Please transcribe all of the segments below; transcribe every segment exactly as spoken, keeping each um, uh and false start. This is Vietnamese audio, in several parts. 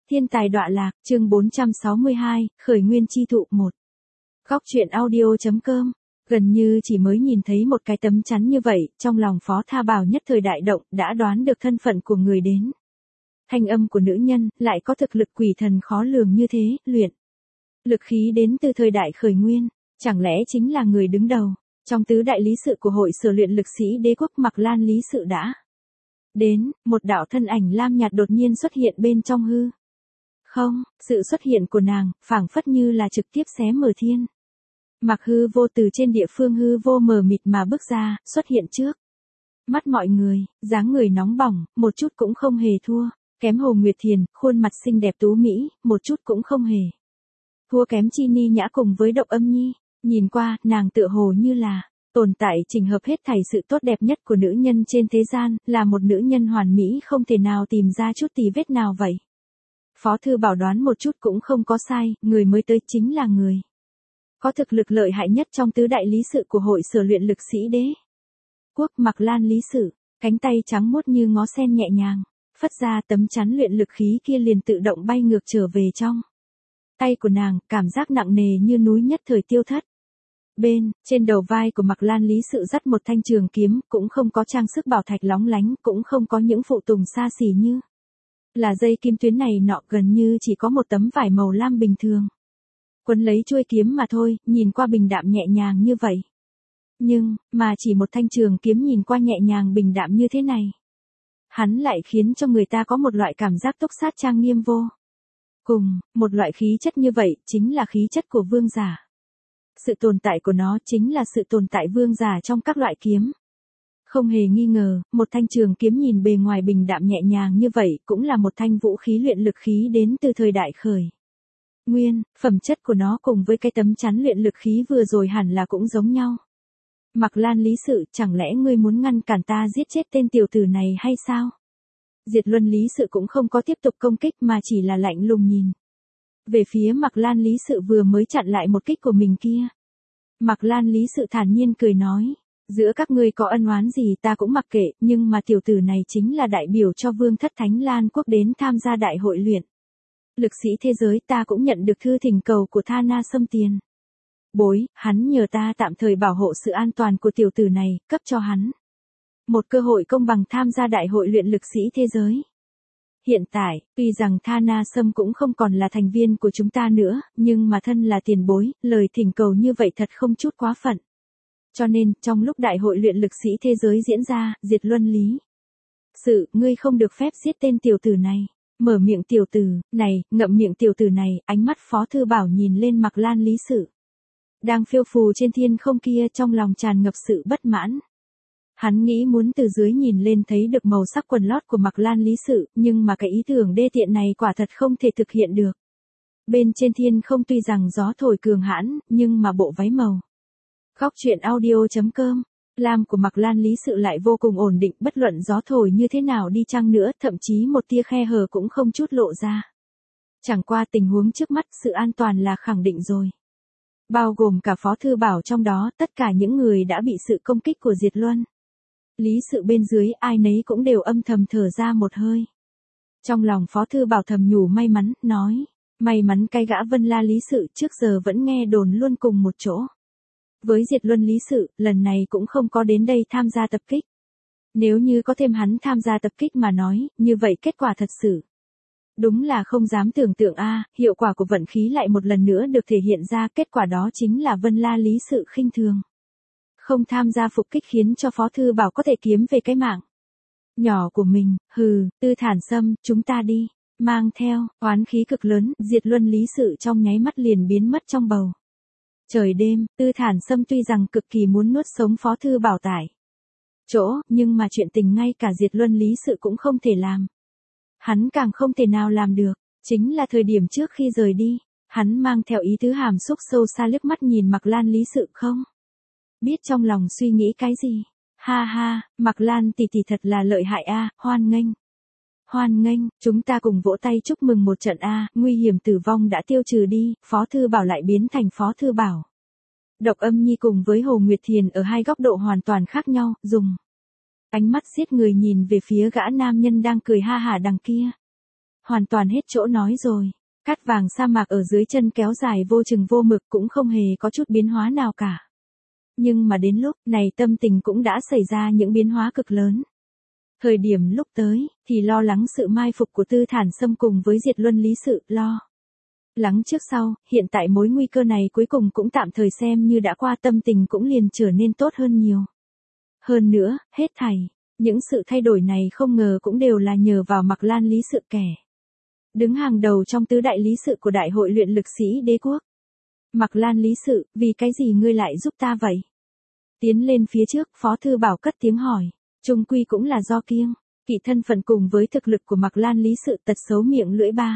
Thiên tài đọa lạc, chương bốn trăm sáu mươi hai, khởi nguyên chi thụ một. Góc truyện audio.com. Gần như chỉ mới nhìn thấy một cái tấm chắn như vậy, trong lòng Phó Tha Bảo nhất thời đại động, đã đoán được thân phận của người đến. Thanh âm của nữ nhân, lại có thực lực quỷ thần khó lường như thế, luyện. Lực khí đến từ thời đại khởi nguyên, chẳng lẽ chính là người đứng đầu, trong tứ đại lý sự của hội sở luyện lực sĩ đế quốc Mạc Lan lý sự đã. Đến, một đạo thân ảnh lam nhạt đột nhiên xuất hiện bên trong hư. Không, sự xuất hiện của nàng, phảng phất như là trực tiếp xé mở thiên. Mặc hư vô từ trên địa phương hư vô mờ mịt mà bước ra, xuất hiện trước. Mắt mọi người, dáng người nóng bỏng, một chút cũng không hề thua. Kém Hồ Nguyệt Thiền, khuôn mặt xinh đẹp tú mỹ, một chút cũng không hề. Thua kém Chi Ni Nhã cùng với Độc Âm Nhi, nhìn qua, nàng tựa hồ như là tồn tại chỉnh hợp hết thảy sự tốt đẹp nhất của nữ nhân trên thế gian, là một nữ nhân hoàn mỹ không thể nào tìm ra chút tì vết nào vậy. Phó Thư Bảo đoán một chút cũng không có sai, người mới tới chính là người có thực lực lợi hại nhất trong tứ đại lý sự của hội sở luyện lực sĩ đế quốc Mạc Lan lý sự, cánh tay trắng muốt như ngó sen nhẹ nhàng, phất ra tấm chắn luyện lực khí kia liền tự động bay ngược trở về trong tay của nàng, cảm giác nặng nề như núi nhất thời tiêu thất. Bên, trên đầu vai của Mạc Lan lý sự dắt một thanh trường kiếm, cũng không có trang sức bảo thạch lóng lánh, cũng không có những phụ tùng xa xỉ như là dây kim tuyến này nọ, gần như chỉ có một tấm vải màu lam bình thường quấn lấy chuôi kiếm mà thôi, nhìn qua bình đạm nhẹ nhàng như vậy. Nhưng, mà chỉ một thanh trường kiếm nhìn qua nhẹ nhàng bình đạm như thế này, hắn lại khiến cho người ta có một loại cảm giác túc sát trang nghiêm vô cùng, một loại khí chất như vậy, chính là khí chất của vương giả. Sự tồn tại của nó chính là sự tồn tại vương giả trong các loại kiếm. Không hề nghi ngờ, một thanh trường kiếm nhìn bề ngoài bình đạm nhẹ nhàng như vậy, cũng là một thanh vũ khí luyện lực khí đến từ thời đại khởi nguyên, phẩm chất của nó cùng với cái tấm chắn luyện lực khí vừa rồi hẳn là cũng giống nhau. Mạc Lan lý sự, chẳng lẽ ngươi muốn ngăn cản ta giết chết tên tiểu tử này hay sao? Diệt Luân lý sự cũng không có tiếp tục công kích mà chỉ là lạnh lùng nhìn về phía Mạc Lan lý sự vừa mới chặn lại một kích của mình kia. Mạc Lan lý sự thản nhiên cười nói, giữa các ngươi có ân oán gì ta cũng mặc kệ, nhưng mà tiểu tử này chính là đại biểu cho vương thất Thánh Lan quốc đến tham gia đại hội luyện lực sĩ thế giới, ta cũng nhận được thư thỉnh cầu của Tha Na Sâm tiền bối, hắn nhờ ta tạm thời bảo hộ sự an toàn của tiểu tử này, cấp cho hắn một cơ hội công bằng tham gia đại hội luyện lực sĩ thế giới. Hiện tại, tuy rằng Tha Na Sâm cũng không còn là thành viên của chúng ta nữa, nhưng mà thân là tiền bối, lời thỉnh cầu như vậy thật không chút quá phận. Cho nên, trong lúc đại hội luyện lực sĩ thế giới diễn ra, Diệt Luân lý sự, ngươi không được phép giết tên tiểu tử này. Mở miệng tiểu tử này, ngậm miệng tiểu tử này, ánh mắt Phó Thư Bảo nhìn lên Mạc Lan lý sự đang phiêu phù trên thiên không kia, trong lòng tràn ngập sự bất mãn. Hắn nghĩ muốn từ dưới nhìn lên thấy được màu sắc quần lót của Mạc Lan lý sự, nhưng mà cái ý tưởng đê tiện này quả thật không thể thực hiện được. Bên trên thiên không tuy rằng gió thổi cường hãn, nhưng mà bộ váy màu góc truyện audio.com, lam của Mạc Lan lý sự lại vô cùng ổn định, bất luận gió thổi như thế nào đi chăng nữa, thậm chí một tia khe hở cũng không chút lộ ra. Chẳng qua tình huống trước mắt, sự an toàn là khẳng định rồi. Bao gồm cả Phó Thư Bảo trong đó, tất cả những người đã bị sự công kích của Diệt Luân lý sự bên dưới, ai nấy cũng đều âm thầm thở ra một hơi. Trong lòng Phó Thư Bảo thầm nhủ may mắn, nói, may mắn cái gã Vân La lý sự trước giờ vẫn nghe đồn luôn cùng một chỗ với Diệt Luân lý sự, lần này cũng không có đến đây tham gia tập kích. Nếu như có thêm hắn tham gia tập kích mà nói, như vậy kết quả thật sự đúng là không dám tưởng tượng a, hiệu quả của vận khí lại một lần nữa được thể hiện ra, kết quả đó chính là Vân La lý sự khinh thường không tham gia phục kích, khiến cho Phó Thư Bảo có thể kiếm về cái mạng nhỏ của mình. Hừ, Tư Thản Sâm, chúng ta đi. Mang theo oán khí cực lớn, Diệt Luân lý sự trong nháy mắt liền biến mất trong bầu trời đêm. Tư Thản Sâm tuy rằng cực kỳ muốn nuốt sống Phó Thư Bảo tại chỗ, nhưng mà chuyện tình ngay cả Diệt Luân lý sự cũng không thể làm. Hắn càng không thể nào làm được, chính là thời điểm trước khi rời đi, hắn mang theo ý tứ hàm xúc sâu xa liếc mắt nhìn Mạc Lan lý sự, không biết trong lòng suy nghĩ cái gì. Ha ha, Mạc Lan tỷ tỷ thật là lợi hại a, hoan nghênh. Hoan nghênh, chúng ta cùng vỗ tay chúc mừng một trận a, nguy hiểm tử vong đã tiêu trừ đi, Phó Thư Bảo lại biến thành Phó Thư Bảo. Độc Âm Nhi cùng với Hồ Nguyệt Thiền ở hai góc độ hoàn toàn khác nhau, dùng ánh mắt giết người nhìn về phía gã nam nhân đang cười ha hả đằng kia. hoàn toàn hết chỗ nói rồi. Cát vàng sa mạc ở dưới chân kéo dài vô chừng vô mực cũng không hề có chút biến hóa nào cả. Nhưng mà đến lúc này tâm tình cũng đã xảy ra những biến hóa cực lớn. Thời điểm lúc tới, thì lo lắng sự mai phục của Tư Thản Sâm cùng với Diệt Luân Lý sự lo lắng trước sau, hiện tại mối nguy cơ này cuối cùng cũng tạm thời xem như đã qua, tâm tình cũng liền trở nên tốt hơn nhiều. Hơn nữa, hết thảy, những sự thay đổi này không ngờ cũng đều là nhờ vào Mạc Lan Lý sự kẻ đứng hàng đầu trong tứ đại lý sự của Đại hội luyện lực sĩ đế quốc. Mạc Lan Lý sự, vì cái gì ngươi lại giúp ta vậy? Tiến lên phía trước, Phó Thư Bảo cất tiếng hỏi. Chung quy cũng là do kiêng kỵ thân phận cùng với thực lực của Mạc Lan Lý sự, tật xấu miệng lưỡi ba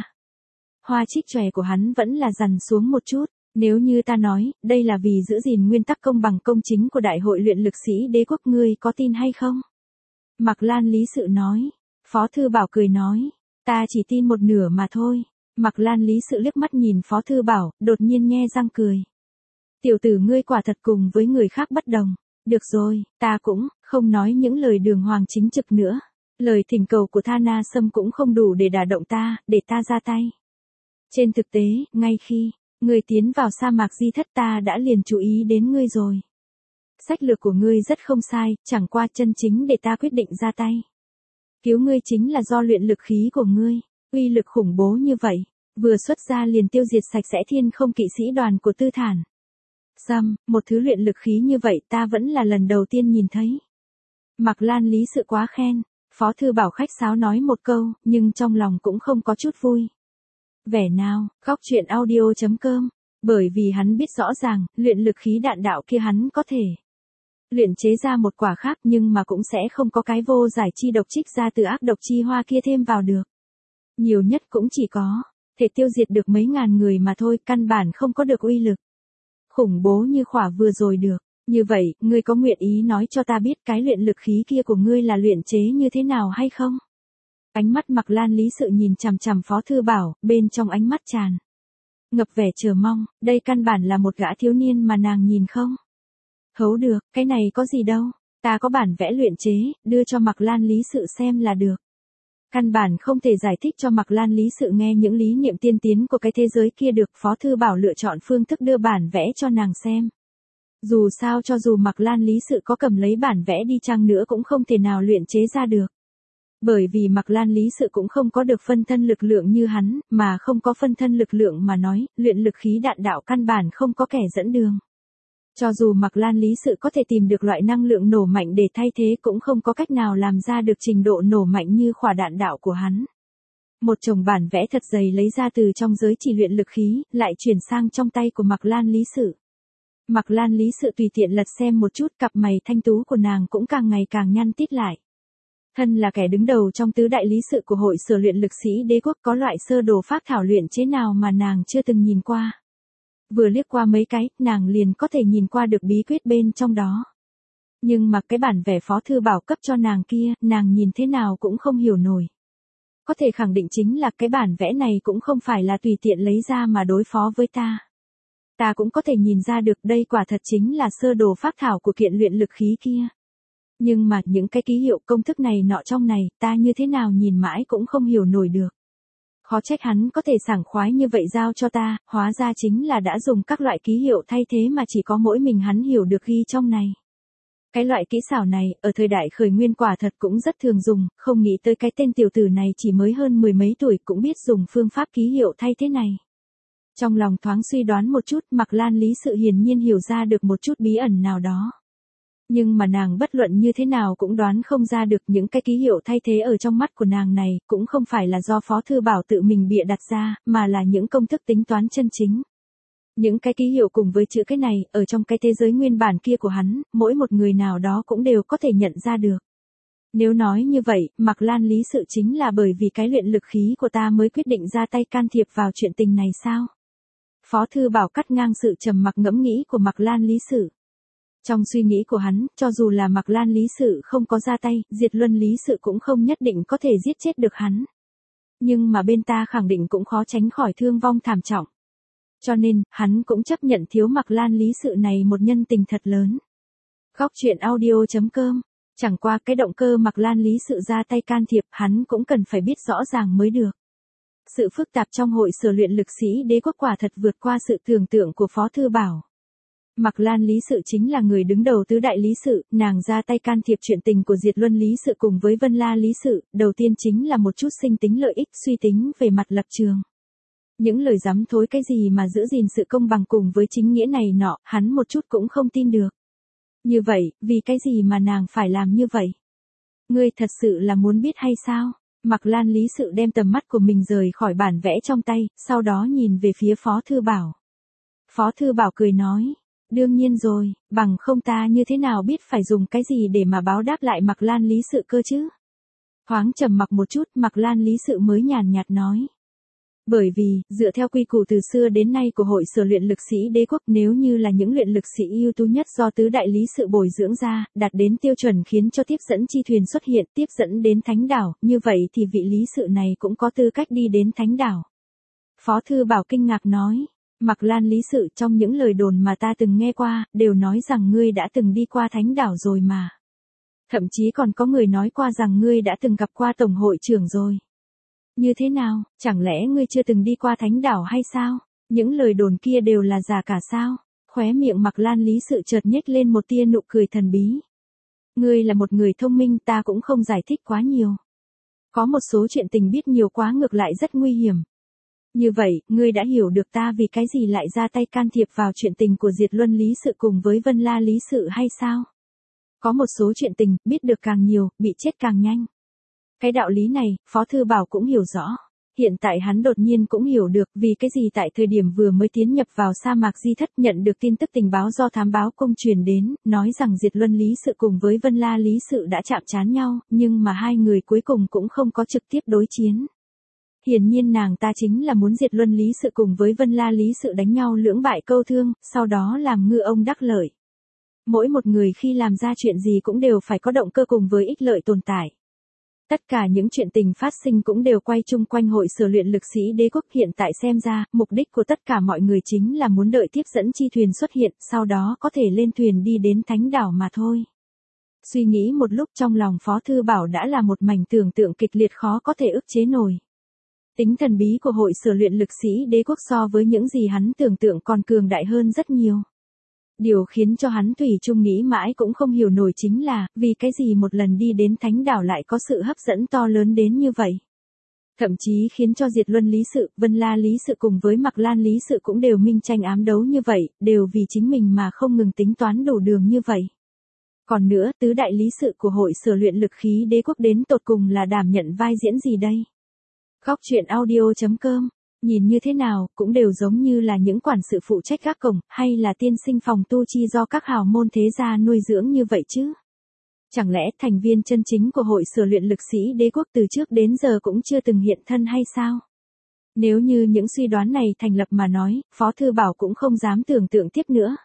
hoa trích chòe của hắn vẫn là dằn xuống một chút. Nếu như ta nói, đây là vì giữ gìn nguyên tắc công bằng công chính của Đại hội luyện lực sĩ đế quốc, ngươi có tin hay không? Mạc Lan Lý sự nói. Phó Thư Bảo cười nói. Ta chỉ tin một nửa mà thôi. Mạc Lan Lý sự liếc mắt nhìn Phó Thư Bảo, đột nhiên nhe răng cười. Tiểu tử ngươi quả thật cùng với người khác bất đồng. Được rồi, ta cũng không nói những lời đường hoàng chính trực nữa. Lời thỉnh cầu của Tha Na Sâm cũng không đủ để đả động ta, để ta ra tay. Trên thực tế, ngay khi ngươi tiến vào sa mạc di thất ta đã liền chú ý đến ngươi rồi. Sách lược của ngươi rất không sai, chẳng qua chân chính để ta quyết định ra tay. Cứu ngươi chính là do luyện lực khí của ngươi, uy lực khủng bố như vậy, vừa xuất ra liền tiêu diệt sạch sẽ thiên không kỵ sĩ đoàn của Tư Thản Sâm, một thứ luyện lực khí như vậy ta vẫn là lần đầu tiên nhìn thấy. Mạc Lan Lý sự quá khen, Phó Thư Bảo khách sáo nói một câu, nhưng trong lòng cũng không có chút vui vẻ nào. Góc truyện audio chấm com, bởi vì hắn biết rõ ràng, luyện lực khí đạn đạo kia hắn có thể luyện chế ra một quả khác, nhưng mà cũng sẽ không có cái vô giải chi độc trích ra từ ác độc chi hoa kia thêm vào được. Nhiều nhất cũng chỉ có thể tiêu diệt được mấy ngàn người mà thôi, căn bản không có được uy lực khủng bố như khỏa vừa rồi được. Như vậy, ngươi có nguyện ý nói cho ta biết cái luyện lực khí kia của ngươi là luyện chế như thế nào hay không? Ánh mắt Mạc Lan Lý sự nhìn chằm chằm Phó Thư Bảo, bên trong ánh mắt tràn ngập vẻ chờ mong, đây căn bản là một gã thiếu niên mà nàng nhìn không thấu được, cái này có gì đâu, ta có bản vẽ luyện chế, đưa cho Mạc Lan Lý sự xem là được. Căn bản không thể giải thích cho Mạc Lan Lý sự nghe những lý niệm tiên tiến của cái thế giới kia được. Phó Thư Bảo lựa chọn phương thức đưa bản vẽ cho nàng xem. Dù sao cho dù Mạc Lan Lý sự có cầm lấy bản vẽ đi chăng nữa cũng không thể nào luyện chế ra được. Bởi vì Mạc Lan Lý sự cũng không có được phân thân lực lượng như hắn, mà không có phân thân lực lượng mà nói, luyện lực khí đạn đạo căn bản không có kẻ dẫn đường. Cho dù Mạc Lan Lý sự có thể tìm được loại năng lượng nổ mạnh để thay thế cũng không có cách nào làm ra được trình độ nổ mạnh như khỏa đạn đạo của hắn. Một chồng bản vẽ thật dày lấy ra từ trong giới chỉ luyện lực khí, lại chuyển sang trong tay của Mạc Lan Lý sự. Mạc Lan Lý sự tùy tiện lật xem một chút, cặp mày thanh tú của nàng cũng càng ngày càng nhăn tít lại. Thân là kẻ đứng đầu trong tứ đại lý sự của hội sở luyện lực sĩ đế quốc, có loại sơ đồ phác thảo luyện chế nào mà nàng chưa từng nhìn qua. Vừa liếc qua mấy cái, nàng liền có thể nhìn qua được bí quyết bên trong đó. Nhưng mà cái bản vẽ Phó Thư Bảo cấp cho nàng kia, nàng nhìn thế nào cũng không hiểu nổi. Có thể khẳng định chính là cái bản vẽ này cũng không phải là tùy tiện lấy ra mà đối phó với ta. Ta cũng có thể nhìn ra được đây quả thật chính là sơ đồ phác thảo của kiện luyện lực khí kia. Nhưng mà những cái ký hiệu công thức này nọ trong này, ta như thế nào nhìn mãi cũng không hiểu nổi được. Khó trách hắn có thể sảng khoái như vậy giao cho ta, hóa ra chính là đã dùng các loại ký hiệu thay thế mà chỉ có mỗi mình hắn hiểu được ghi trong này. Cái loại kỹ xảo này, ở thời đại khởi nguyên quả thật cũng rất thường dùng, không nghĩ tới cái tên tiểu tử này chỉ mới hơn mười mấy tuổi cũng biết dùng phương pháp ký hiệu thay thế này. Trong lòng thoáng suy đoán một chút, Mạc Lan Lý sự hiển nhiên hiểu ra được một chút bí ẩn nào đó. Nhưng mà nàng bất luận như thế nào cũng đoán không ra được những cái ký hiệu thay thế ở trong mắt của nàng này, cũng không phải là do Phó Thư Bảo tự mình bịa đặt ra, mà là những công thức tính toán chân chính. Những cái ký hiệu cùng với chữ cái này, ở trong cái thế giới nguyên bản kia của hắn, mỗi một người nào đó cũng đều có thể nhận ra được. Nếu nói như vậy, Mạc Lan Lý sự chính là bởi vì cái luyện lực khí của ta mới quyết định ra tay can thiệp vào chuyện tình này sao? Phó Thư Bảo cắt ngang sự trầm mặc ngẫm nghĩ của Mạc Lan Lý sự. Trong suy nghĩ của hắn, cho dù là Mạc Lan Lý sự không có ra tay, Diệt Luân Lý sự cũng không nhất định có thể giết chết được hắn. Nhưng mà bên ta khẳng định cũng khó tránh khỏi thương vong thảm trọng. Cho nên, hắn cũng chấp nhận thiếu Mạc Lan Lý sự này một nhân tình thật lớn. Góc truyện audio chấm com, chẳng qua cái động cơ Mạc Lan Lý sự ra tay can thiệp, hắn cũng cần phải biết rõ ràng mới được. Sự phức tạp trong hội sở luyện lực sĩ đế quốc quả thật vượt qua sự tưởng tượng của Phó Thư Bảo. Mạc Lan Lý Sự chính là người đứng đầu tứ đại lý sự, nàng ra tay can thiệp chuyện tình của Diệt Luân Lý Sự cùng với Vân La Lý Sự, đầu tiên chính là một chút sinh tính lợi ích suy tính về mặt lập trường. Những lời dám thối cái gì mà giữ gìn sự công bằng cùng với chính nghĩa này nọ, hắn một chút cũng không tin được. Như vậy, vì cái gì mà nàng phải làm như vậy? Ngươi thật sự là muốn biết hay sao? Mạc Lan Lý Sự đem tầm mắt của mình rời khỏi bản vẽ trong tay, sau đó nhìn về phía Phó Thư Bảo. Phó Thư Bảo cười nói, đương nhiên rồi, bằng không ta như thế nào biết phải dùng cái gì để mà báo đáp lại Mạc Lan Lý Sự cơ chứ? Thoáng trầm mặc một chút, Mạc Lan Lý Sự mới nhàn nhạt nói. Bởi vì, dựa theo quy củ từ xưa đến nay của hội sở luyện lực sĩ đế quốc, nếu như là những luyện lực sĩ ưu tú nhất do tứ đại lý sự bồi dưỡng ra, đạt đến tiêu chuẩn khiến cho tiếp dẫn chi thuyền xuất hiện, tiếp dẫn đến thánh đảo, như vậy thì vị lý sự này cũng có tư cách đi đến thánh đảo. Phó Thư Bảo kinh ngạc nói, Mạc Lan Lý Sự, trong những lời đồn mà ta từng nghe qua, đều nói rằng ngươi đã từng đi qua thánh đảo rồi mà. Thậm chí còn có người nói qua rằng ngươi đã từng gặp qua tổng hội trưởng rồi. Như thế nào, chẳng lẽ ngươi chưa từng đi qua thánh đảo hay sao? Những lời đồn kia đều là giả cả sao? Khóe miệng Mạc Lan Lý Sự chợt nhếch lên một tia nụ cười thần bí. Ngươi là một người thông minh, ta cũng không giải thích quá nhiều. Có một số chuyện tình biết nhiều quá ngược lại rất nguy hiểm. Như vậy, ngươi đã hiểu được ta vì cái gì lại ra tay can thiệp vào chuyện tình của Diệt Luân Lý Sự cùng với Vân La Lý Sự hay sao? Có một số chuyện tình, biết được càng nhiều, bị chết càng nhanh. Cái đạo lý này, Phó Thư Bảo cũng hiểu rõ. Hiện tại hắn đột nhiên cũng hiểu được vì cái gì tại thời điểm vừa mới tiến nhập vào sa mạc Di Thất nhận được tin tức tình báo do thám báo công truyền đến, nói rằng Diệt Luân Lý Sự cùng với Vân La Lý Sự đã chạm trán nhau, nhưng mà hai người cuối cùng cũng không có trực tiếp đối chiến. Hiển nhiên nàng ta chính là muốn Diệt Luân Lý Sự cùng với Vân La Lý Sự đánh nhau lưỡng bại câu thương, sau đó làm ngư ông đắc lợi. Mỗi một người khi làm ra chuyện gì cũng đều phải có động cơ cùng với ích lợi tồn tại. Tất cả những chuyện tình phát sinh cũng đều quay chung quanh hội sở luyện lực sĩ đế quốc. Hiện tại xem ra, mục đích của tất cả mọi người chính là muốn đợi tiếp dẫn chi thuyền xuất hiện, sau đó có thể lên thuyền đi đến thánh đảo mà thôi. Suy nghĩ một lúc trong lòng Phó Thư Bảo đã là một mảnh tưởng tượng kịch liệt khó có thể ức chế nổi. Tính thần bí của hội sở luyện lực sĩ đế quốc so với những gì hắn tưởng tượng còn cường đại hơn rất nhiều. Điều khiến cho hắn thủy chung nghĩ mãi cũng không hiểu nổi chính là, vì cái gì một lần đi đến thánh đảo lại có sự hấp dẫn to lớn đến như vậy. Thậm chí khiến cho Diệt Luân Lý Sự, Vân La Lý Sự cùng với Mạc Lan Lý Sự cũng đều minh tranh ám đấu như vậy, đều vì chính mình mà không ngừng tính toán đủ đường như vậy. Còn nữa, tứ đại lý sự của hội sở luyện lực khí đế quốc đến tột cùng là đảm nhận vai diễn gì đây? Góc truyện audio chấm com, nhìn như thế nào, cũng đều giống như là những quản sự phụ trách gác cổng, hay là tiên sinh phòng tu chi do các hào môn thế gia nuôi dưỡng như vậy chứ? Chẳng lẽ thành viên chân chính của hội sở luyện lực sĩ đế quốc từ trước đến giờ cũng chưa từng hiện thân hay sao? Nếu như những suy đoán này thành lập mà nói, Phó Thư Bảo cũng không dám tưởng tượng tiếp nữa.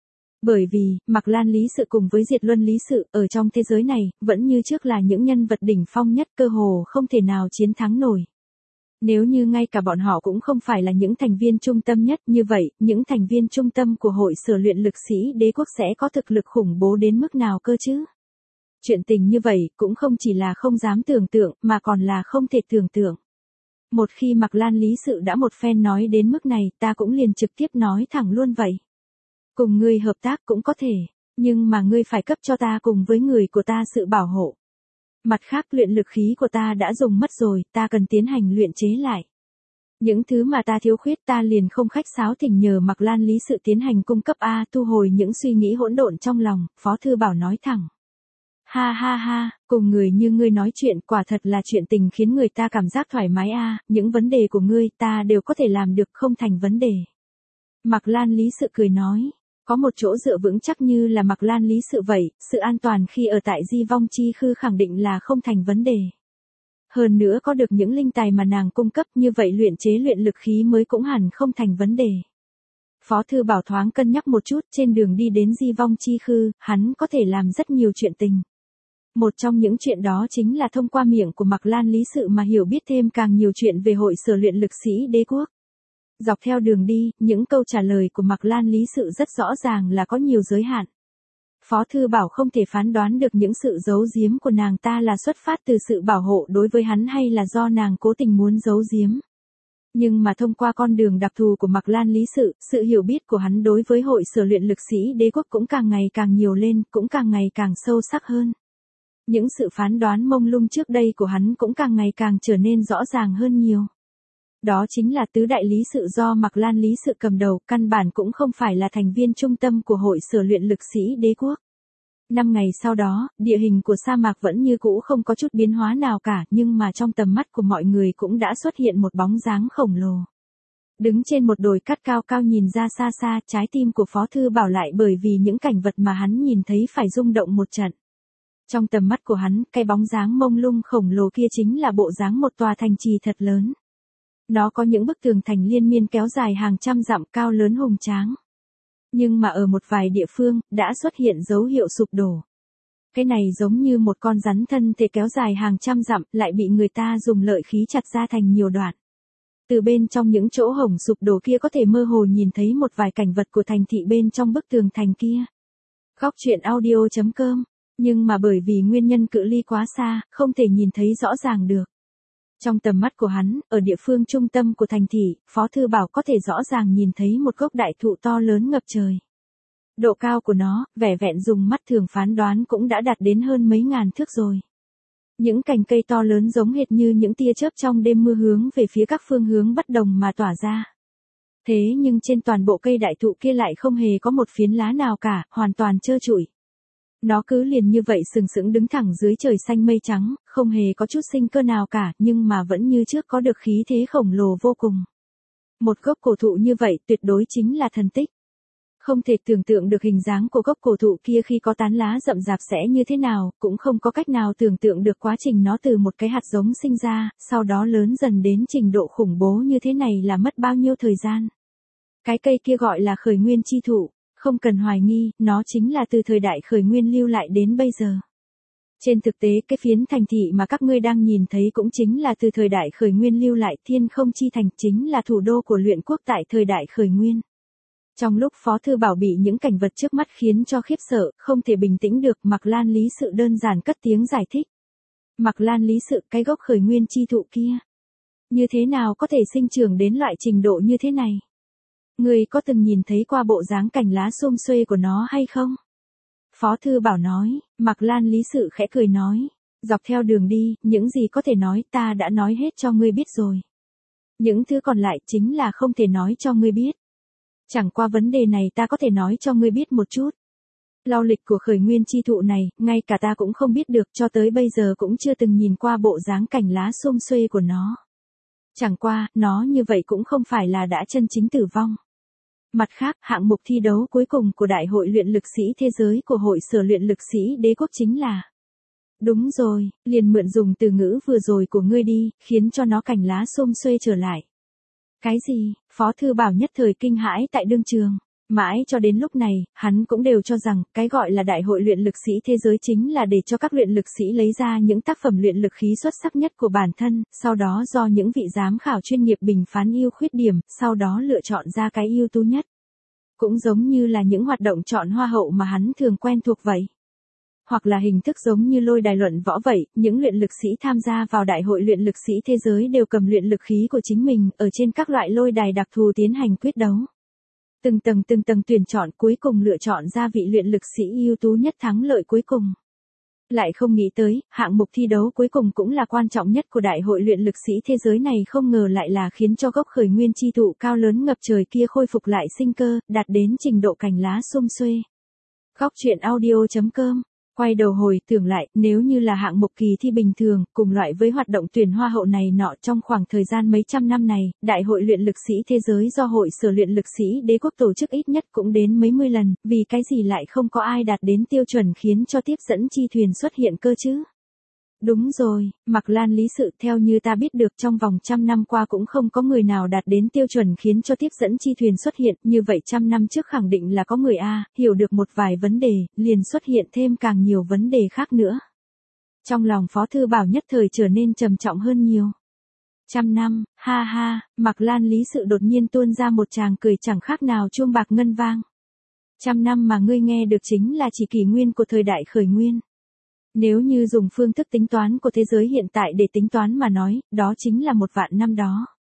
Bởi vì, Mạc Lan Lý Sự cùng với Diệt Luân Lý Sự, ở trong thế giới này, vẫn như trước là những nhân vật đỉnh phong nhất, cơ hồ không thể nào chiến thắng nổi. Nếu như ngay cả bọn họ cũng không phải là những thành viên trung tâm nhất, như vậy, những thành viên trung tâm của hội sở luyện lực sĩ đế quốc sẽ có thực lực khủng bố đến mức nào cơ chứ? Chuyện tình như vậy, cũng không chỉ là không dám tưởng tượng, mà còn là không thể tưởng tượng. Một khi Mạc Lan Lý Sự đã một phen nói đến mức này, ta cũng liền trực tiếp nói thẳng luôn vậy. Cùng ngươi hợp tác cũng có thể, nhưng mà ngươi phải cấp cho ta cùng với người của ta sự bảo hộ. Mặt khác, luyện lực khí của ta đã dùng mất rồi, ta cần tiến hành luyện chế lại. Những thứ mà ta thiếu khuyết ta liền không khách sáo thỉnh nhờ Mạc Lan Lý Sự tiến hành cung cấp a. Thu hồi những suy nghĩ hỗn độn trong lòng, Phó Thư Bảo nói thẳng. Ha ha ha, cùng người như ngươi nói chuyện quả thật là chuyện tình khiến người ta cảm giác thoải mái a. Những vấn đề của ngươi ta đều có thể làm được, không thành vấn đề. Mạc Lan Lý Sự cười nói. Có một chỗ dựa vững chắc như là Mạc Lan Lý Sự vậy, sự an toàn khi ở tại Di Vong Chi Khư khẳng định là không thành vấn đề. Hơn nữa có được những linh tài mà nàng cung cấp, như vậy luyện chế luyện lực khí mới cũng hẳn không thành vấn đề. Phó Thư Bảo thoáng cân nhắc một chút, trên đường đi đến Di Vong Chi Khư, hắn có thể làm rất nhiều chuyện tình. Một trong những chuyện đó chính là thông qua miệng của Mạc Lan Lý Sự mà hiểu biết thêm càng nhiều chuyện về hội sở luyện lực sĩ đế quốc. Dọc theo đường đi, những câu trả lời của Mạc Lan Lý Sự rất rõ ràng là có nhiều giới hạn. Phó Thư Bảo không thể phán đoán được những sự giấu giếm của nàng ta là xuất phát từ sự bảo hộ đối với hắn hay là do nàng cố tình muốn giấu giếm. Nhưng mà thông qua con đường đặc thù của Mạc Lan Lý Sự, sự hiểu biết của hắn đối với hội sở luyện lực sĩ đế quốc cũng càng ngày càng nhiều lên, cũng càng ngày càng sâu sắc hơn. Những sự phán đoán mông lung trước đây của hắn cũng càng ngày càng trở nên rõ ràng hơn nhiều. Đó chính là tứ đại lý sự do Mạc Lan Lý Sự cầm đầu, căn bản cũng không phải là thành viên trung tâm của hội sở luyện lực sĩ đế quốc. Năm ngày sau đó, địa hình của sa mạc vẫn như cũ không có chút biến hóa nào cả, nhưng mà trong tầm mắt của mọi người cũng đã xuất hiện một bóng dáng khổng lồ. Đứng trên một đồi cát cao cao nhìn ra xa xa, trái tim của Phó Thư Bảo lại bởi vì những cảnh vật mà hắn nhìn thấy phải rung động một trận. Trong tầm mắt của hắn, cái bóng dáng mông lung khổng lồ kia chính là bộ dáng một tòa thành trì thật lớn. Nó có những bức tường thành liên miên kéo dài hàng trăm dặm, cao lớn hùng tráng. Nhưng mà ở một vài địa phương, đã xuất hiện dấu hiệu sụp đổ. Cái này giống như một con rắn thân thể kéo dài hàng trăm dặm, lại bị người ta dùng lợi khí chặt ra thành nhiều đoạn. Từ bên trong những chỗ hổng sụp đổ kia có thể mơ hồ nhìn thấy một vài cảnh vật của thành thị bên trong bức tường thành kia. Góc truyện audio chấm com. Nhưng mà bởi vì nguyên nhân cự ly quá xa, không thể nhìn thấy rõ ràng được. Trong tầm mắt của hắn, ở địa phương trung tâm của thành thị, Phó Thư Bảo có thể rõ ràng nhìn thấy một gốc đại thụ to lớn ngập trời. Độ cao của nó, vẻ vẹn dùng mắt thường phán đoán cũng đã đạt đến hơn mấy ngàn thước rồi. Những cành cây to lớn giống hệt như những tia chớp trong đêm mưa hướng về phía các phương hướng bất đồng mà tỏa ra. Thế nhưng trên toàn bộ cây đại thụ kia lại không hề có một phiến lá nào cả, hoàn toàn trơ trụi. Nó cứ liền như vậy sừng sững đứng thẳng dưới trời xanh mây trắng, không hề có chút sinh cơ nào cả, nhưng mà vẫn như trước có được khí thế khổng lồ vô cùng. Một gốc cổ thụ như vậy tuyệt đối chính là thần tích. Không thể tưởng tượng được hình dáng của gốc cổ thụ kia khi có tán lá rậm rạp sẽ như thế nào, cũng không có cách nào tưởng tượng được quá trình nó từ một cái hạt giống sinh ra, sau đó lớn dần đến trình độ khủng bố như thế này là mất bao nhiêu thời gian. Cái cây kia gọi là khởi nguyên chi thụ. Không cần hoài nghi, nó chính là từ thời đại khởi nguyên lưu lại đến bây giờ. Trên thực tế cái phiến thành thị mà các ngươi đang nhìn thấy cũng chính là từ thời đại khởi nguyên lưu lại, Thiên Không Chi Thành chính là thủ đô của luyện quốc tại thời đại khởi nguyên. Trong lúc Phó Thư Bảo bị những cảnh vật trước mắt khiến cho khiếp sợ, không thể bình tĩnh được, Mạc Lan Lý Sự đơn giản cất tiếng giải thích. Mạc Lan Lý Sự, cái gốc khởi nguyên chi thụ kia, như thế nào có thể sinh trưởng đến loại trình độ như thế này? Ngươi có từng nhìn thấy qua bộ dáng cành lá xum xuê của nó hay không? Phó Thư Bảo nói. Mạc Lan Lý Sự khẽ cười nói. Dọc theo đường đi, những gì có thể nói ta đã nói hết cho ngươi biết rồi. Những thứ còn lại chính là không thể nói cho ngươi biết. Chẳng qua vấn đề này ta có thể nói cho ngươi biết một chút. Lao lịch của khởi nguyên chi thụ này, ngay cả ta cũng không biết được, cho tới bây giờ cũng chưa từng nhìn qua bộ dáng cành lá xum xuê của nó. Chẳng qua, nó như vậy cũng không phải là đã chân chính tử vong. Mặt khác, hạng mục thi đấu cuối cùng của Đại hội luyện lực sĩ thế giới của hội sở luyện lực sĩ đế quốc chính là. Đúng rồi, liền mượn dùng từ ngữ vừa rồi của ngươi đi, khiến cho nó cành lá xum xuê trở lại. Cái gì? Phó Thư Bảo nhất thời kinh hãi tại đương trường. Mãi cho đến lúc này, hắn cũng đều cho rằng, cái gọi là Đại hội luyện lực sĩ thế giới chính là để cho các luyện lực sĩ lấy ra những tác phẩm luyện lực khí xuất sắc nhất của bản thân, sau đó do những vị giám khảo chuyên nghiệp bình phán ưu khuyết điểm, sau đó lựa chọn ra cái ưu tú nhất. Cũng giống như là những hoạt động chọn hoa hậu mà hắn thường quen thuộc vậy. Hoặc là hình thức giống như lôi đài luận võ vậy, những luyện lực sĩ tham gia vào Đại hội luyện lực sĩ thế giới đều cầm luyện lực khí của chính mình, ở trên các loại lôi đài đặc thù tiến hành quyết đấu. Từng tầng từng tầng tuyển chọn, cuối cùng lựa chọn ra vị luyện lực sĩ ưu tú nhất thắng lợi cuối cùng. Lại không nghĩ tới, hạng mục thi đấu cuối cùng cũng là quan trọng nhất của Đại hội luyện lực sĩ thế giới này, không ngờ lại là khiến cho gốc khởi nguyên chi thụ cao lớn ngập trời kia khôi phục lại sinh cơ, đạt đến trình độ cành lá xum xuê. Góc truyện audio chấm com. Quay đầu hồi tưởng lại, nếu như là hạng mục kỳ thi bình thường, cùng loại với hoạt động tuyển hoa hậu này nọ trong khoảng thời gian mấy trăm năm này, Đại hội luyện lực sĩ thế giới do hội sở luyện lực sĩ đế quốc tổ chức ít nhất cũng đến mấy mươi lần, vì cái gì lại không có ai đạt đến tiêu chuẩn khiến cho tiếp dẫn chi thuyền xuất hiện cơ chứ? Đúng rồi, Mạc Lan Lý Sự, theo như ta biết được trong vòng trăm năm qua cũng không có người nào đạt đến tiêu chuẩn khiến cho tiếp dẫn chi thuyền xuất hiện, như vậy trăm năm trước khẳng định là có người A, hiểu được một vài vấn đề, liền xuất hiện thêm càng nhiều vấn đề khác nữa. Trong lòng Phó Thư Bảo nhất thời trở nên trầm trọng hơn nhiều. Trăm năm, ha ha, Mạc Lan Lý Sự đột nhiên tuôn ra một tràng cười chẳng khác nào chuông bạc ngân vang. Trăm năm mà ngươi nghe được chính là chỉ kỷ nguyên của thời đại khởi nguyên. Nếu như dùng phương thức tính toán của thế giới hiện tại để tính toán mà nói, đó chính là một vạn năm đó.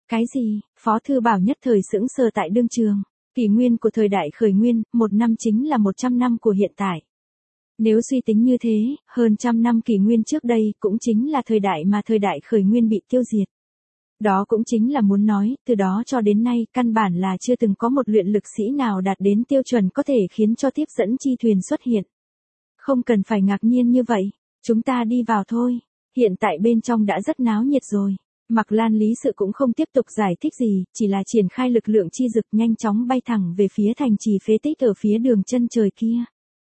Cái gì? Phó Thư Bảo nhất thời sững sờ tại đương trường. Kỷ nguyên của thời đại khởi nguyên, một năm chính là một trăm năm của hiện tại. Nếu suy tính như thế, hơn trăm năm kỷ nguyên trước đây cũng chính là thời đại mà thời đại khởi nguyên bị tiêu diệt. Đó cũng chính là muốn nói, từ đó cho đến nay, căn bản là chưa từng có một luyện lực sĩ nào đạt đến tiêu chuẩn có thể khiến cho tiếp dẫn chi thuyền xuất hiện. Không cần phải ngạc nhiên như vậy, chúng ta đi vào thôi. Hiện tại bên trong đã rất náo nhiệt rồi. Mạc Lan lý sự cũng không tiếp tục giải thích gì, chỉ là triển khai lực lượng chi dực nhanh chóng bay thẳng về phía thành trì phế tích ở phía đường chân trời kia.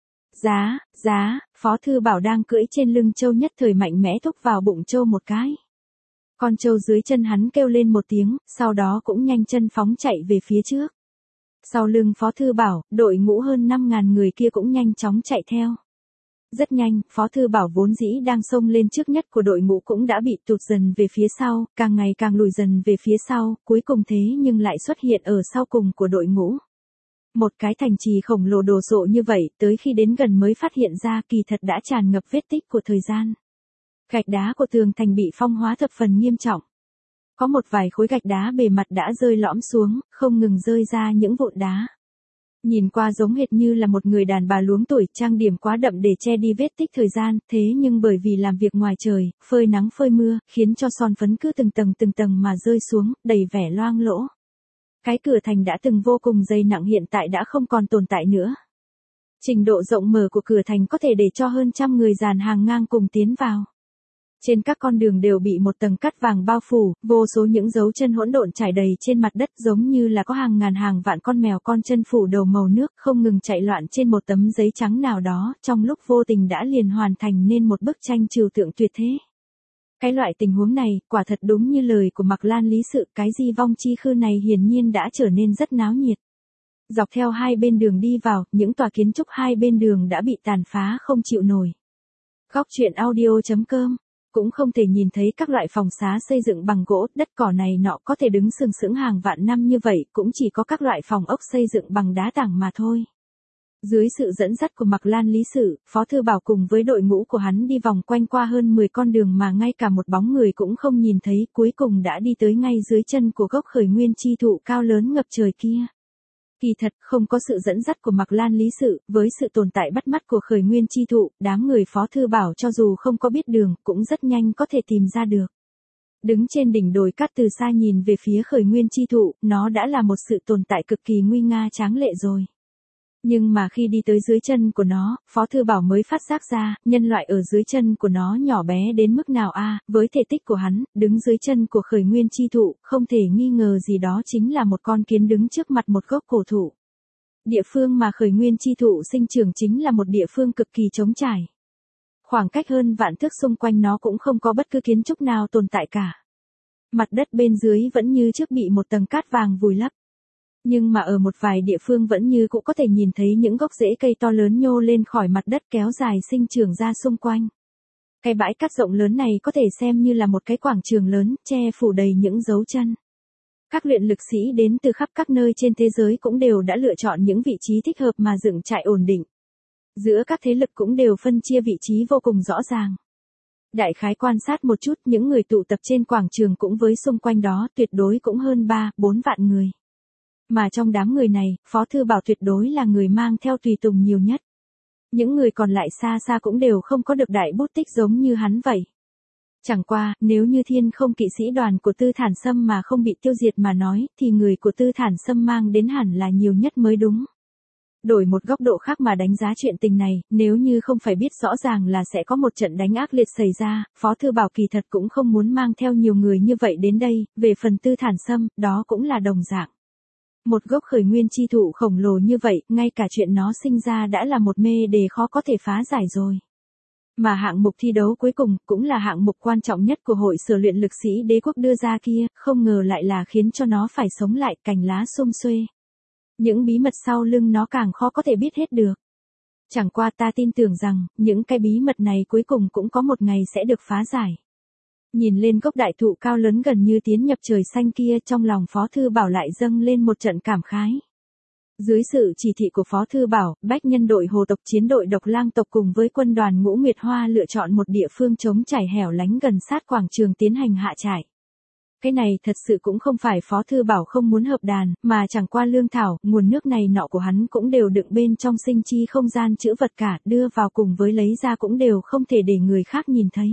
Giá, giá, Phó Thư Bảo đang cưỡi trên lưng trâu nhất thời mạnh mẽ thúc vào bụng trâu một cái. Con trâu dưới chân hắn kêu lên một tiếng, sau đó cũng nhanh chân phóng chạy về phía trước. Sau lưng Phó Thư Bảo, đội ngũ hơn năm ngàn người kia cũng nhanh chóng chạy theo. Rất nhanh, Phó Thư Bảo vốn dĩ đang xông lên trước nhất của đội ngũ cũng đã bị tụt dần về phía sau, càng ngày càng lùi dần về phía sau, cuối cùng thế nhưng lại xuất hiện ở sau cùng của đội ngũ. Một cái thành trì khổng lồ đồ sộ như vậy, tới khi đến gần mới phát hiện ra kỳ thật đã tràn ngập vết tích của thời gian. Gạch đá của tường thành bị phong hóa thập phần nghiêm trọng. Có một vài khối gạch đá bề mặt đã rơi lõm xuống, không ngừng rơi ra những vụn đá. Nhìn qua giống hệt như là một người đàn bà luống tuổi trang điểm quá đậm để che đi vết tích thời gian, thế nhưng bởi vì làm việc ngoài trời, phơi nắng phơi mưa, khiến cho son phấn cứ từng tầng từng tầng mà rơi xuống, đầy vẻ loang lỗ. Cái cửa thành đã từng vô cùng dày nặng hiện tại đã không còn tồn tại nữa. Trình độ rộng mở của cửa thành có thể để cho hơn trăm người dàn hàng ngang cùng tiến vào. Trên các con đường đều bị một tầng cát vàng bao phủ, vô số những dấu chân hỗn độn trải đầy trên mặt đất giống như là có hàng ngàn hàng vạn con mèo con chân phủ đầu màu nước không ngừng chạy loạn trên một tấm giấy trắng nào đó, trong lúc vô tình đã liền hoàn thành nên một bức tranh trừu tượng tuyệt thế. Cái loại tình huống này, quả thật đúng như lời của Mạc Lan lý sự, cái di vong chi khư này hiển nhiên đã trở nên rất náo nhiệt. Dọc theo hai bên đường đi vào, những tòa kiến trúc hai bên đường đã bị tàn phá không chịu nổi. Góc truyện audio chấm com cũng không thể nhìn thấy các loại phòng xá xây dựng bằng gỗ, đất cỏ này nọ có thể đứng sừng sững hàng vạn năm như vậy, cũng chỉ có các loại phòng ốc xây dựng bằng đá tảng mà thôi. Dưới sự dẫn dắt của Mạc Lan lý sự, Phó Thư Bảo cùng với đội ngũ của hắn đi vòng quanh qua hơn mười con đường mà ngay cả một bóng người cũng không nhìn thấy, cuối cùng đã đi tới ngay dưới chân của gốc khởi nguyên chi thụ cao lớn ngập trời kia. Kỳ thật, không có sự dẫn dắt của Mạc Lan lý sự, với sự tồn tại bắt mắt của khởi nguyên chi thụ, đám người Phó Thư Bảo cho dù không có biết đường, cũng rất nhanh có thể tìm ra được. Đứng trên đỉnh đồi cát từ xa nhìn về phía khởi nguyên chi thụ, nó đã là một sự tồn tại cực kỳ nguy nga tráng lệ rồi. Nhưng mà khi đi tới dưới chân của nó, Phó Thư Bảo mới phát giác ra, nhân loại ở dưới chân của nó nhỏ bé đến mức nào a, với thể tích của hắn, đứng dưới chân của khởi nguyên chi thụ, không thể nghi ngờ gì đó chính là một con kiến đứng trước mặt một gốc cổ thụ. Địa phương mà khởi nguyên chi thụ sinh trưởng chính là một địa phương cực kỳ trống trải. Khoảng cách hơn vạn thước xung quanh nó cũng không có bất cứ kiến trúc nào tồn tại cả. Mặt đất bên dưới vẫn như trước bị một tầng cát vàng vùi lấp. Nhưng mà ở một vài địa phương vẫn như cũng có thể nhìn thấy những gốc rễ cây to lớn nhô lên khỏi mặt đất kéo dài sinh trưởng ra xung quanh. Cái bãi cát rộng lớn này có thể xem như là một cái quảng trường lớn, che phủ đầy những dấu chân. Các luyện lực sĩ đến từ khắp các nơi trên thế giới cũng đều đã lựa chọn những vị trí thích hợp mà dựng trại ổn định. Giữa các thế lực cũng đều phân chia vị trí vô cùng rõ ràng. Đại khái quan sát một chút, những người tụ tập trên quảng trường cũng với xung quanh đó tuyệt đối cũng hơn ba, bốn vạn người. Mà trong đám người này, Phó Thư Bảo tuyệt đối là người mang theo tùy tùng nhiều nhất. Những người còn lại xa xa cũng đều không có được đại bút tích giống như hắn vậy. Chẳng qua, nếu như thiên không kỵ sĩ đoàn của Tư Thản Sâm mà không bị tiêu diệt mà nói, thì người của Tư Thản Sâm mang đến hẳn là nhiều nhất mới đúng. Đổi một góc độ khác mà đánh giá chuyện tình này, nếu như không phải biết rõ ràng là sẽ có một trận đánh ác liệt xảy ra, Phó Thư Bảo kỳ thật cũng không muốn mang theo nhiều người như vậy đến đây, về phần Tư Thản Sâm, đó cũng là đồng dạng. Một gốc khởi nguyên chi thụ khổng lồ như vậy, ngay cả chuyện nó sinh ra đã là một mê đề khó có thể phá giải rồi. Mà hạng mục thi đấu cuối cùng, cũng là hạng mục quan trọng nhất của hội sở luyện lực sĩ đế quốc đưa ra kia, không ngờ lại là khiến cho nó phải sống lại, cành lá sum xuê. Những bí mật sau lưng nó càng khó có thể biết hết được. Chẳng qua ta tin tưởng rằng, những cái bí mật này cuối cùng cũng có một ngày sẽ được phá giải. Nhìn lên gốc đại thụ cao lớn gần như tiến nhập trời xanh kia, trong lòng Phó Thư Bảo lại dâng lên một trận cảm khái. Dưới sự chỉ thị của Phó Thư Bảo, bách nhân đội hồ tộc chiến đội độc lang tộc cùng với quân đoàn Ngũ Nguyệt Hoa lựa chọn một địa phương trống trải hẻo lánh gần sát quảng trường tiến hành hạ trại. Cái này thật sự cũng không phải Phó Thư Bảo không muốn hợp đàn, mà chẳng qua lương thảo, nguồn nước này nọ của hắn cũng đều đựng bên trong sinh chi không gian chữ vật cả, đưa vào cùng với lấy ra cũng đều không thể để người khác nhìn thấy.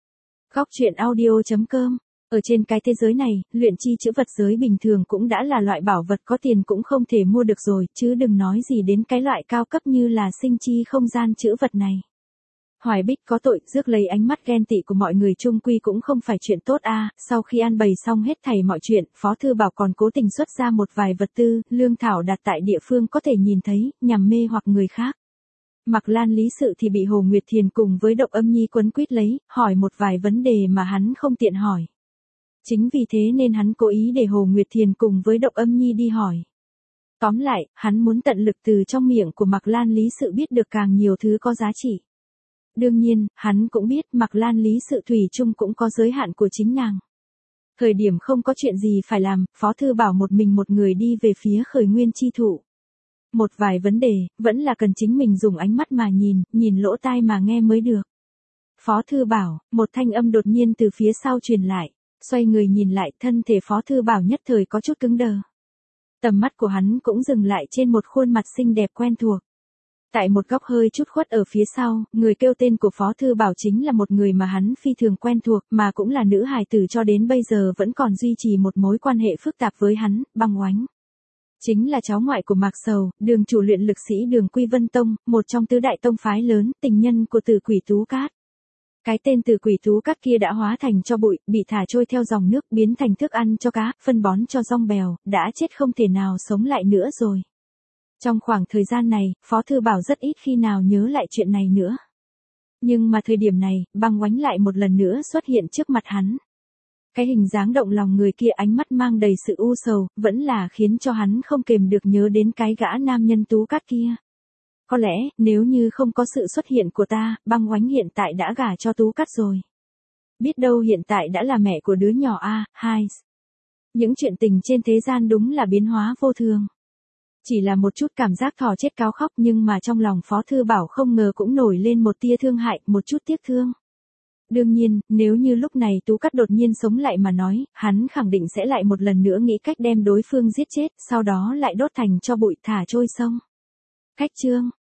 Góc truyện audio.com. Ở trên cái thế giới này, luyện chi chữ vật giới bình thường cũng đã là loại bảo vật có tiền cũng không thể mua được rồi, chứ đừng nói gì đến cái loại cao cấp như là sinh chi không gian chữ vật này. Hoài Bích có tội, rước lấy ánh mắt ghen tị của mọi người chung quy cũng không phải chuyện tốt a. Sau khi an bày xong hết thảy mọi chuyện, Phó Thư Bảo còn cố tình xuất ra một vài vật tư, lương thảo đặt tại địa phương có thể nhìn thấy, nhằm mê hoặc người khác. Mạc Lan lý sự thì bị Hồ Nguyệt Thiền cùng với Độc Âm Nhi quấn quýt lấy, hỏi một vài vấn đề mà hắn không tiện hỏi. Chính vì thế nên hắn cố ý để Hồ Nguyệt Thiền cùng với Độc Âm Nhi đi hỏi. Tóm lại, hắn muốn tận lực từ trong miệng của Mạc Lan lý sự biết được càng nhiều thứ có giá trị. Đương nhiên, hắn cũng biết Mạc Lan lý sự thủy chung cũng có giới hạn của chính nàng. Thời điểm không có chuyện gì phải làm, Phó Thư Bảo một mình một người đi về phía khởi nguyên chi thụ. Một vài vấn đề, vẫn là cần chính mình dùng ánh mắt mà nhìn, nhìn lỗ tai mà nghe mới được. Phó Thư Bảo, một thanh âm đột nhiên từ phía sau truyền lại, xoay người nhìn lại, thân thể Phó Thư Bảo nhất thời có chút cứng đờ. Tầm mắt của hắn cũng dừng lại trên một khuôn mặt xinh đẹp quen thuộc. Tại một góc hơi chút khuất ở phía sau, người kêu tên của Phó Thư Bảo chính là một người mà hắn phi thường quen thuộc, mà cũng là nữ hài tử cho đến bây giờ vẫn còn duy trì một mối quan hệ phức tạp với hắn, Băng Oánh. Chính là cháu ngoại của Mạc Sầu, đường chủ luyện lực sĩ đường Quy Vân Tông, một trong tứ đại tông phái lớn, tình nhân của Tử Quỷ Tú Cát. Cái tên Tử Quỷ Tú Cát kia đã hóa thành cho bụi, bị thả trôi theo dòng nước, biến thành thức ăn cho cá, phân bón cho dong bèo, đã chết không thể nào sống lại nữa rồi. Trong khoảng thời gian này, Phó Thư Bảo rất ít khi nào nhớ lại chuyện này nữa. Nhưng mà thời điểm này, Băng Oánh lại một lần nữa xuất hiện trước mặt hắn. Cái hình dáng động lòng người kia, ánh mắt mang đầy sự u sầu, vẫn là khiến cho hắn không kềm được nhớ đến cái gã nam nhân Tú Cát kia. Có lẽ, nếu như không có sự xuất hiện của ta, Băng Oánh hiện tại đã gả cho Tú Cát rồi. Biết đâu hiện tại đã là mẹ của đứa nhỏ A, hai. Những chuyện tình trên thế gian đúng là biến hóa vô thường. Chỉ là một chút cảm giác thỏ chết cáo khóc, nhưng mà trong lòng Phó Thư Bảo không ngờ cũng nổi lên một tia thương hại, một chút tiếc thương. Đương nhiên, nếu như lúc này Tú Cát đột nhiên sống lại mà nói, hắn khẳng định sẽ lại một lần nữa nghĩ cách đem đối phương giết chết, sau đó lại đốt thành cho bụi thả trôi sông. Cách chương